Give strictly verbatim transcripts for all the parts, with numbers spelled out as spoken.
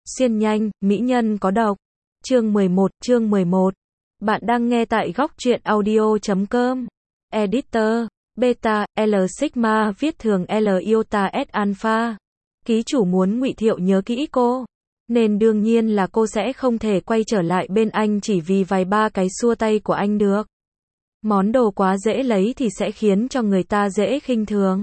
Xuyên nhanh, mỹ nhân có độc. Chương mười một, chương mười một. Bạn đang nghe tại góc truyện audio chấm com. Editor, Beta, L Sigma viết thường L Iota S Alpha. Ký chủ muốn Ngụy Thiệu nhớ kỹ cô. Nên đương nhiên là cô sẽ không thể quay trở lại bên anh chỉ vì vài ba cái xua tay của anh được. Món đồ quá dễ lấy thì sẽ khiến cho người ta dễ khinh thường.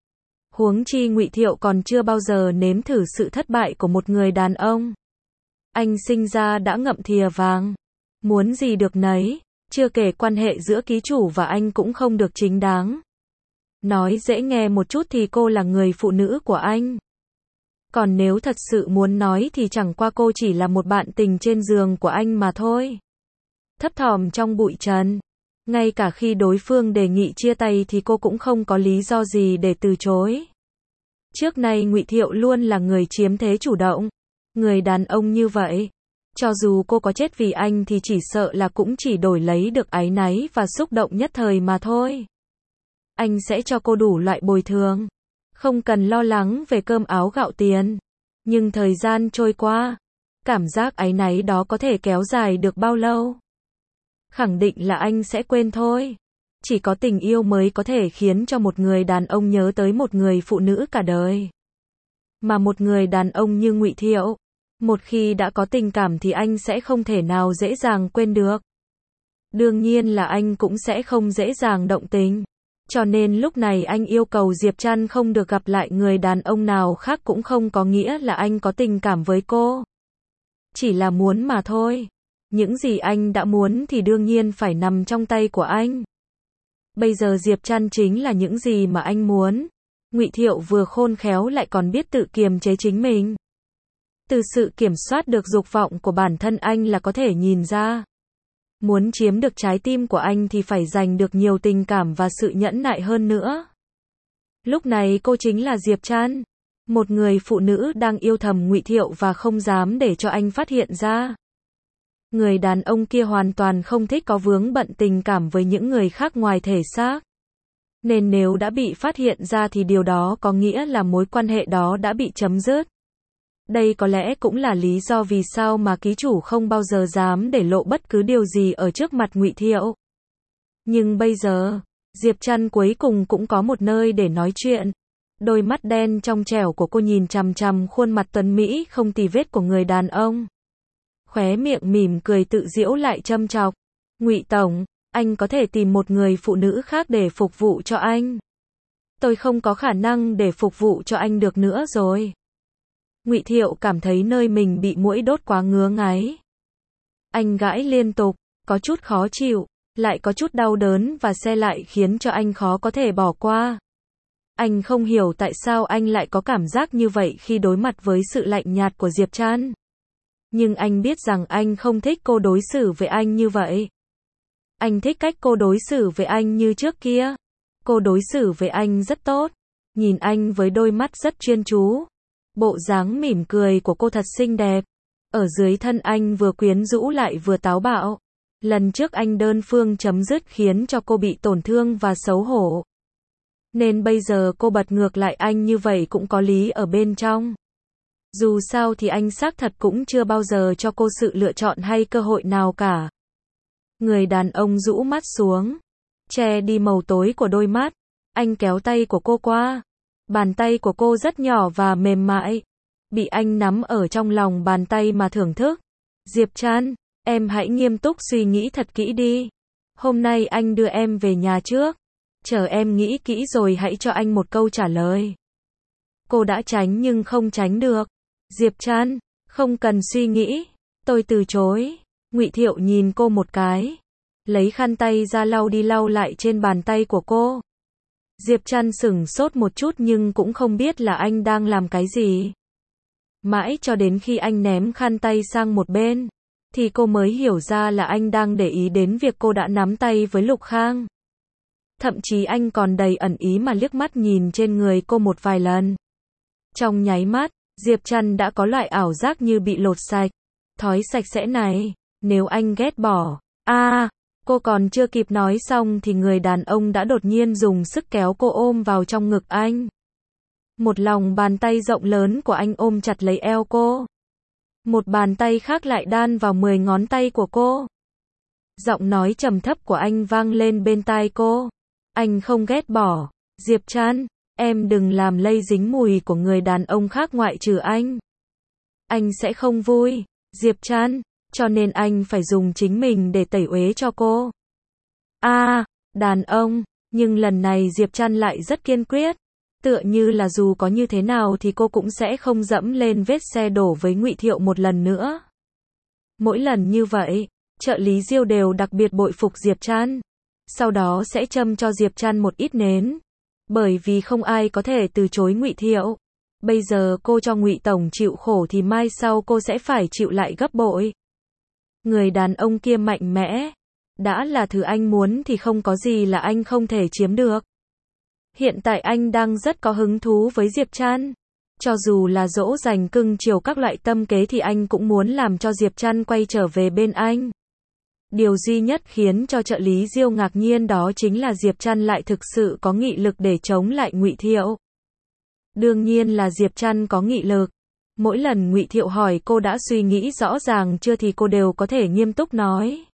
Huống chi Ngụy Thiệu còn chưa bao giờ nếm thử sự thất bại của một người đàn ông. Anh sinh ra đã ngậm thìa vàng. Muốn gì được nấy, chưa kể quan hệ giữa ký chủ và anh cũng không được chính đáng. Nói dễ nghe một chút thì cô là người phụ nữ của anh. Còn nếu thật sự muốn nói thì chẳng qua cô chỉ là một bạn tình trên giường của anh mà thôi. Thấp thỏm trong bụi trần. Ngay cả khi đối phương đề nghị chia tay thì cô cũng không có lý do gì để từ chối. Trước nay Ngụy Thiệu luôn là người chiếm thế chủ động. Người đàn ông như vậy, cho dù cô có chết vì anh thì chỉ sợ là cũng chỉ đổi lấy được áy náy và xúc động nhất thời mà thôi. Anh sẽ cho cô đủ loại bồi thường. Không cần lo lắng về cơm áo gạo tiền. Nhưng thời gian trôi qua, cảm giác áy náy đó có thể kéo dài được bao lâu? Khẳng định là anh sẽ quên thôi. Chỉ có tình yêu mới có thể khiến cho một người đàn ông nhớ tới một người phụ nữ cả đời. Mà một người đàn ông như Ngụy Thiệu, một khi đã có tình cảm thì anh sẽ không thể nào dễ dàng quên được. Đương nhiên là anh cũng sẽ không dễ dàng động tình. Cho nên lúc này anh yêu cầu Diệp Trăn không được gặp lại người đàn ông nào khác cũng không có nghĩa là anh có tình cảm với cô. Chỉ là muốn mà thôi. Những gì anh đã muốn thì đương nhiên phải nằm trong tay của anh. Bây giờ Diệp Trăn chính là những gì mà anh muốn. Ngụy Thiệu vừa khôn khéo lại còn biết tự kiềm chế chính mình. Từ sự kiểm soát được dục vọng của bản thân anh là có thể nhìn ra. Muốn chiếm được trái tim của anh thì phải dành được nhiều tình cảm và sự nhẫn nại hơn nữa. Lúc này cô chính là Diệp Trăn, một người phụ nữ đang yêu thầm Ngụy Thiệu và không dám để cho anh phát hiện ra. Người đàn ông kia hoàn toàn không thích có vướng bận tình cảm với những người khác ngoài thể xác. Nên nếu đã bị phát hiện ra thì điều đó có nghĩa là mối quan hệ đó đã bị chấm dứt. Đây có lẽ cũng là lý do vì sao mà ký chủ không bao giờ dám để lộ bất cứ điều gì ở trước mặt Ngụy Thiệu. Nhưng bây giờ, Diệp Trăn cuối cùng cũng có một nơi để nói chuyện. Đôi mắt đen trong trẻo của cô nhìn chằm chằm khuôn mặt tuấn mỹ không tì vết của người đàn ông. Khóe miệng mỉm cười tự giễu lại châm chọc. Ngụy Tổng, anh có thể tìm một người phụ nữ khác để phục vụ cho anh. Tôi không có khả năng để phục vụ cho anh được nữa rồi. Ngụy Thiệu cảm thấy nơi mình bị muỗi đốt quá ngứa ngáy. Anh gãi liên tục, có chút khó chịu, lại có chút đau đớn và se lại khiến cho anh khó có thể bỏ qua. Anh không hiểu tại sao anh lại có cảm giác như vậy khi đối mặt với sự lạnh nhạt của Diệp Trăn. Nhưng anh biết rằng anh không thích cô đối xử với anh như vậy. Anh thích cách cô đối xử với anh như trước kia. Cô đối xử với anh rất tốt. Nhìn anh với đôi mắt rất chuyên chú. Bộ dáng mỉm cười của cô thật xinh đẹp. Ở dưới thân anh vừa quyến rũ lại vừa táo bạo. Lần trước anh đơn phương chấm dứt khiến cho cô bị tổn thương và xấu hổ. Nên bây giờ cô bật ngược lại anh như vậy cũng có lý ở bên trong. Dù sao thì anh xác thật cũng chưa bao giờ cho cô sự lựa chọn hay cơ hội nào cả. Người đàn ông rũ mắt xuống, che đi màu tối của đôi mắt. Anh kéo tay của cô qua. Bàn tay của cô rất nhỏ và mềm mại. Bị anh nắm ở trong lòng bàn tay mà thưởng thức. Diệp Trăn, em hãy nghiêm túc suy nghĩ thật kỹ đi. Hôm nay anh đưa em về nhà trước. Chờ em nghĩ kỹ rồi hãy cho anh một câu trả lời. Cô đã tránh nhưng không tránh được. Diệp Trăn, không cần suy nghĩ. Tôi từ chối. Ngụy Thiệu nhìn cô một cái. Lấy khăn tay ra lau đi lau lại trên bàn tay của cô. Diệp Trăn sửng sốt một chút nhưng cũng không biết là anh đang làm cái gì. Mãi cho đến khi anh ném khăn tay sang một bên, thì cô mới hiểu ra là anh đang để ý đến việc cô đã nắm tay với Lục Khang. Thậm chí anh còn đầy ẩn ý mà liếc mắt nhìn trên người cô một vài lần. Trong nháy mắt, Diệp Trăn đã có loại ảo giác như bị lột sạch. Thói sạch sẽ này, nếu anh ghét bỏ. a à, cô còn chưa kịp nói xong thì người đàn ông đã đột nhiên dùng sức kéo cô ôm vào trong ngực anh. Một lòng bàn tay rộng lớn của anh ôm chặt lấy eo cô. Một bàn tay khác lại đan vào mười ngón tay của cô. Giọng nói trầm thấp của anh vang lên bên tai cô. Anh không ghét bỏ. Diệp Trăn, em đừng làm lây dính mùi của người đàn ông khác ngoại trừ anh. Anh sẽ không vui, Diệp Trăn, cho nên anh phải dùng chính mình để tẩy uế cho cô. A, à, đàn ông, nhưng lần này Diệp Trăn lại rất kiên quyết, tựa như là dù có như thế nào thì cô cũng sẽ không dẫm lên vết xe đổ với Ngụy Thiệu một lần nữa. Mỗi lần như vậy, trợ lý Diêu đều đặc biệt bội phục Diệp Trăn, sau đó sẽ châm cho Diệp Trăn một ít nến, bởi vì không ai có thể từ chối Ngụy Thiệu. Bây giờ cô cho Ngụy tổng chịu khổ thì mai sau cô sẽ phải chịu lại gấp bội. Người đàn ông kia mạnh mẽ, đã là thứ anh muốn thì không có gì là anh không thể chiếm được. Hiện tại anh đang rất có hứng thú với Diệp Trăn. Cho dù là dỗ dành cưng chiều các loại tâm kế thì anh cũng muốn làm cho Diệp Trăn quay trở về bên anh. Điều duy nhất khiến cho trợ lý Diêu ngạc nhiên đó chính là Diệp Trăn lại thực sự có nghị lực để chống lại Ngụy Thiệu. Đương nhiên là Diệp Trăn có nghị lực. Mỗi lần Ngụy Thiệu hỏi cô đã suy nghĩ rõ ràng chưa thì cô đều có thể nghiêm túc nói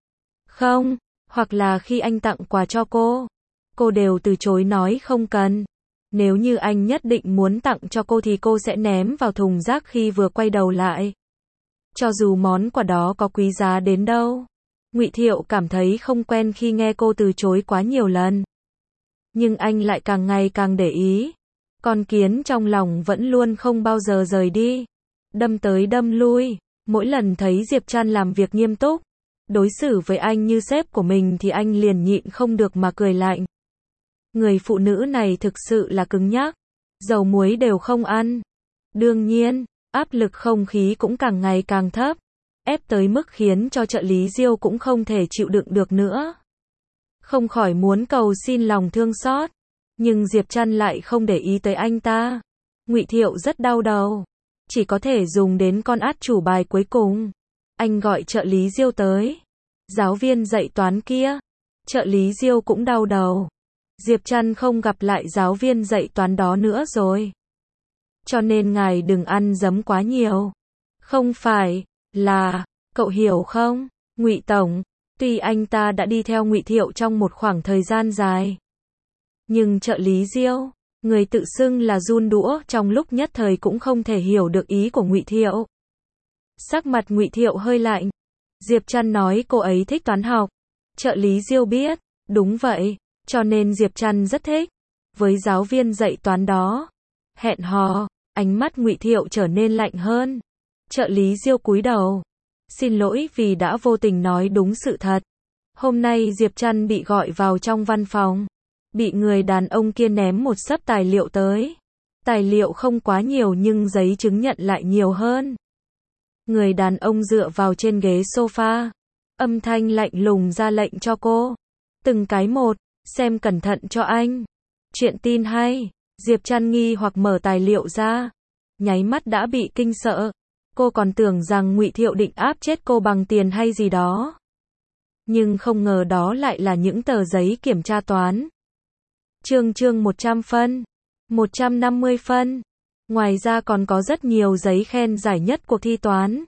không, hoặc là khi anh tặng quà cho cô, cô đều từ chối nói không cần. Nếu như anh nhất định muốn tặng cho cô thì cô sẽ ném vào thùng rác khi vừa quay đầu lại. Cho dù món quà đó có quý giá đến đâu. Ngụy Thiệu cảm thấy không quen khi nghe cô từ chối quá nhiều lần. Nhưng anh lại càng ngày càng để ý. Con kiến trong lòng vẫn luôn không bao giờ rời đi. Đâm tới đâm lui. Mỗi lần thấy Diệp Trăn làm việc nghiêm túc, đối xử với anh như sếp của mình thì anh liền nhịn không được mà cười lạnh. Người phụ nữ này thực sự là cứng nhắc. Dầu muối đều không ăn. Đương nhiên, áp lực không khí cũng càng ngày càng thấp. Ép tới mức khiến cho trợ lý Diêu cũng không thể chịu đựng được nữa. Không khỏi muốn cầu xin lòng thương xót. Nhưng Diệp Trăn lại không để ý tới anh ta. Ngụy Thiệu rất đau đầu. Chỉ có thể dùng đến con át chủ bài cuối cùng. Anh gọi trợ lý Diêu tới. Giáo viên dạy toán kia. Trợ lý Diêu cũng đau đầu. Diệp Trăn không gặp lại giáo viên dạy toán đó nữa rồi. Cho nên ngài đừng ăn dấm quá nhiều. Không phải là, cậu hiểu không, Ngụy tổng, tuy anh ta đã đi theo Ngụy Thiệu trong một khoảng thời gian dài. Nhưng trợ lý Diêu, người tự xưng là run đũa trong lúc nhất thời cũng không thể hiểu được ý của Ngụy Thiệu. Sắc mặt Ngụy Thiệu hơi lạnh. Diệp Trăn nói cô ấy thích toán học. Trợ lý Diêu biết, đúng vậy, cho nên Diệp Trăn rất thích. Với giáo viên dạy toán đó, hẹn hò, ánh mắt Ngụy Thiệu trở nên lạnh hơn. Trợ lý Diêu cúi đầu. Xin lỗi vì đã vô tình nói đúng sự thật. Hôm nay Diệp Trăn bị gọi vào trong văn phòng. Bị người đàn ông kia ném một xấp tài liệu tới. Tài liệu không quá nhiều nhưng giấy chứng nhận lại nhiều hơn. Người đàn ông dựa vào trên ghế sofa. Âm thanh lạnh lùng ra lệnh cho cô. Từng cái một, xem cẩn thận cho anh. Chuyện tin hay. Diệp Trăn nghi hoặc mở tài liệu ra. Nháy mắt đã bị kinh sợ. Cô còn tưởng rằng Ngụy Thiệu định áp chết cô bằng tiền hay gì đó. Nhưng không ngờ đó lại là những tờ giấy kiểm tra toán. Chương chương một trăm phân. một trăm năm mươi phân. Ngoài ra còn có rất nhiều giấy khen giải nhất cuộc thi toán.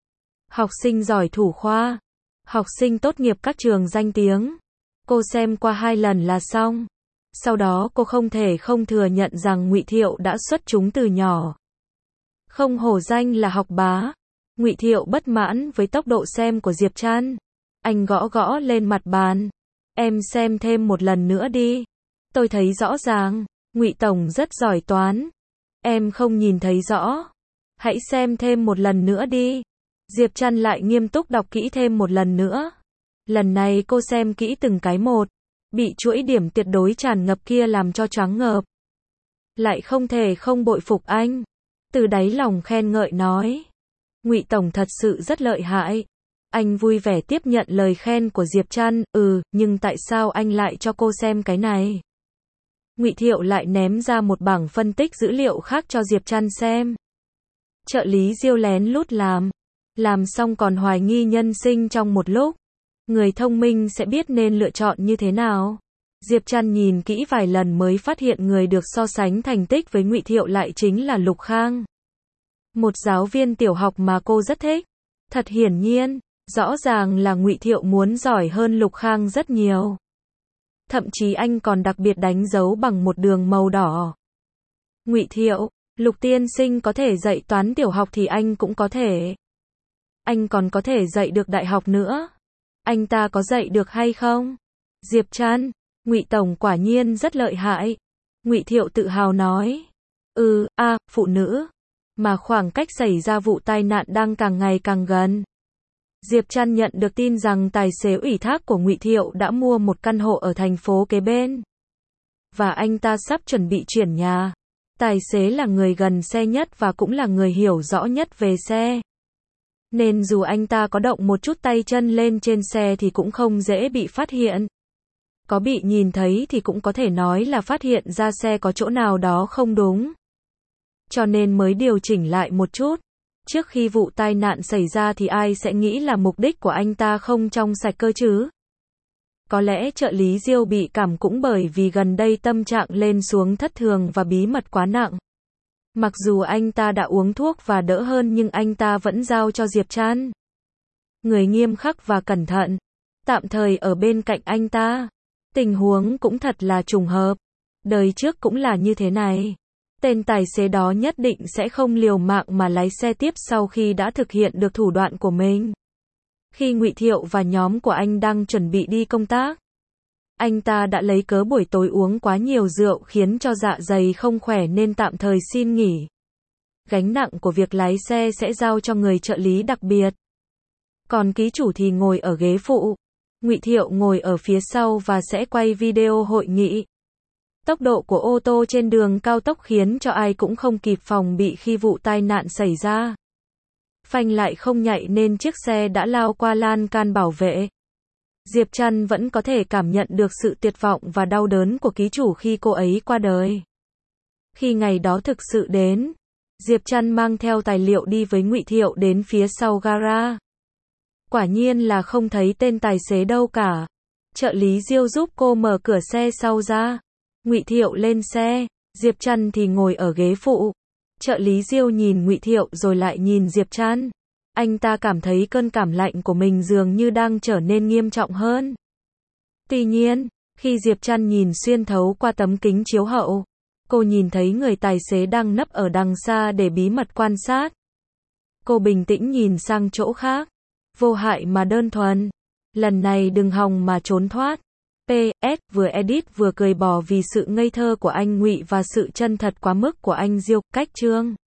Học sinh giỏi thủ khoa. Học sinh tốt nghiệp các trường danh tiếng. Cô xem qua hai lần là xong. Sau đó cô không thể không thừa nhận rằng Ngụy Thiệu đã xuất chúng từ nhỏ. Không hổ danh là học bá. Ngụy Thiệu bất mãn với tốc độ xem của Diệp Trăn. Anh gõ gõ lên mặt bàn. Em xem thêm một lần nữa đi. Tôi thấy rõ ràng, Ngụy tổng rất giỏi toán. Em không nhìn thấy rõ. Hãy xem thêm một lần nữa đi. Diệp Trăn lại nghiêm túc đọc kỹ thêm một lần nữa. Lần này cô xem kỹ từng cái một. Bị chuỗi điểm tuyệt đối tràn ngập kia làm cho choáng ngợp. Lại không thể không bội phục anh. Từ đáy lòng khen ngợi nói. Ngụy tổng thật sự rất lợi hại. Anh vui vẻ tiếp nhận lời khen của Diệp Trăn. Ừ, nhưng tại sao anh lại cho cô xem cái này? Ngụy Thiệu lại ném ra một bảng phân tích dữ liệu khác cho Diệp Trăn xem. Trợ lý Diêu lén lút làm. Làm xong còn hoài nghi nhân sinh trong một lúc. Người thông minh sẽ biết nên lựa chọn như thế nào. Diệp Trăn nhìn kỹ vài lần mới phát hiện người được so sánh thành tích với Ngụy Thiệu lại chính là Lục Khang. Một giáo viên tiểu học mà cô rất thích. Thật hiển nhiên, rõ ràng là Ngụy Thiệu muốn giỏi hơn Lục Khang rất nhiều. Thậm chí anh còn đặc biệt đánh dấu bằng một đường màu đỏ. Ngụy Thiệu, Lục tiên sinh có thể dạy toán tiểu học thì anh cũng có thể. Anh còn có thể dạy được đại học nữa. Anh ta có dạy được hay không? Diệp Trăn, Ngụy tổng quả nhiên rất lợi hại. Ngụy Thiệu tự hào nói. Ừ, a, à, phụ nữ. Mà khoảng cách xảy ra vụ tai nạn đang càng ngày càng gần. Diệp Trăn nhận được tin rằng tài xế ủy thác của Ngụy Thiệu đã mua một căn hộ ở thành phố kế bên. Và anh ta sắp chuẩn bị chuyển nhà. Tài xế là người gần xe nhất và cũng là người hiểu rõ nhất về xe. Nên dù anh ta có động một chút tay chân lên trên xe thì cũng không dễ bị phát hiện. Có bị nhìn thấy thì cũng có thể nói là phát hiện ra xe có chỗ nào đó không đúng. Cho nên mới điều chỉnh lại một chút. Trước khi vụ tai nạn xảy ra thì ai sẽ nghĩ là mục đích của anh ta không trong sạch cơ chứ? Có lẽ trợ lý Diêu bị cảm cũng bởi vì gần đây tâm trạng lên xuống thất thường và bí mật quá nặng. Mặc dù anh ta đã uống thuốc và đỡ hơn nhưng anh ta vẫn giao cho Diệp Trăn. Người nghiêm khắc và cẩn thận. Tạm thời ở bên cạnh anh ta. Tình huống cũng thật là trùng hợp. Đời trước cũng là như thế này. Tên tài xế đó nhất định sẽ không liều mạng mà lái xe tiếp sau khi đã thực hiện được thủ đoạn của mình. Khi Ngụy Thiệu và nhóm của anh đang chuẩn bị đi công tác, anh ta đã lấy cớ buổi tối uống quá nhiều rượu khiến cho dạ dày không khỏe nên tạm thời xin nghỉ. Gánh nặng của việc lái xe sẽ giao cho người trợ lý đặc biệt. Còn ký chủ thì ngồi ở ghế phụ. Ngụy Thiệu ngồi ở phía sau và sẽ quay video hội nghị. Tốc độ của ô tô trên đường cao tốc khiến cho ai cũng không kịp phòng bị khi vụ tai nạn xảy ra. Phanh lại không nhạy nên chiếc xe đã lao qua lan can bảo vệ. Diệp Trăn vẫn có thể cảm nhận được sự tuyệt vọng và đau đớn của ký chủ khi cô ấy qua đời. Khi ngày đó thực sự đến, Diệp Trăn mang theo tài liệu đi với Ngụy Thiệu đến phía sau gara. Quả nhiên là không thấy tên tài xế đâu cả. Trợ lý Diêu giúp cô mở cửa xe sau ra. Ngụy Thiệu lên xe, Diệp Trăn thì ngồi ở ghế phụ. Trợ lý Diêu nhìn Ngụy Thiệu rồi lại nhìn Diệp Trăn. Anh ta cảm thấy cơn cảm lạnh của mình dường như đang trở nên nghiêm trọng hơn. Tuy nhiên, khi Diệp Trăn nhìn xuyên thấu qua tấm kính chiếu hậu, cô nhìn thấy người tài xế đang nấp ở đằng xa để bí mật quan sát. Cô bình tĩnh nhìn sang chỗ khác. Vô hại mà đơn thuần. Lần này đừng hòng mà trốn thoát. pê ét vừa edit vừa cười bò vì sự ngây thơ của anh Ngụy và sự chân thật quá mức của anh Diêu. Cách chương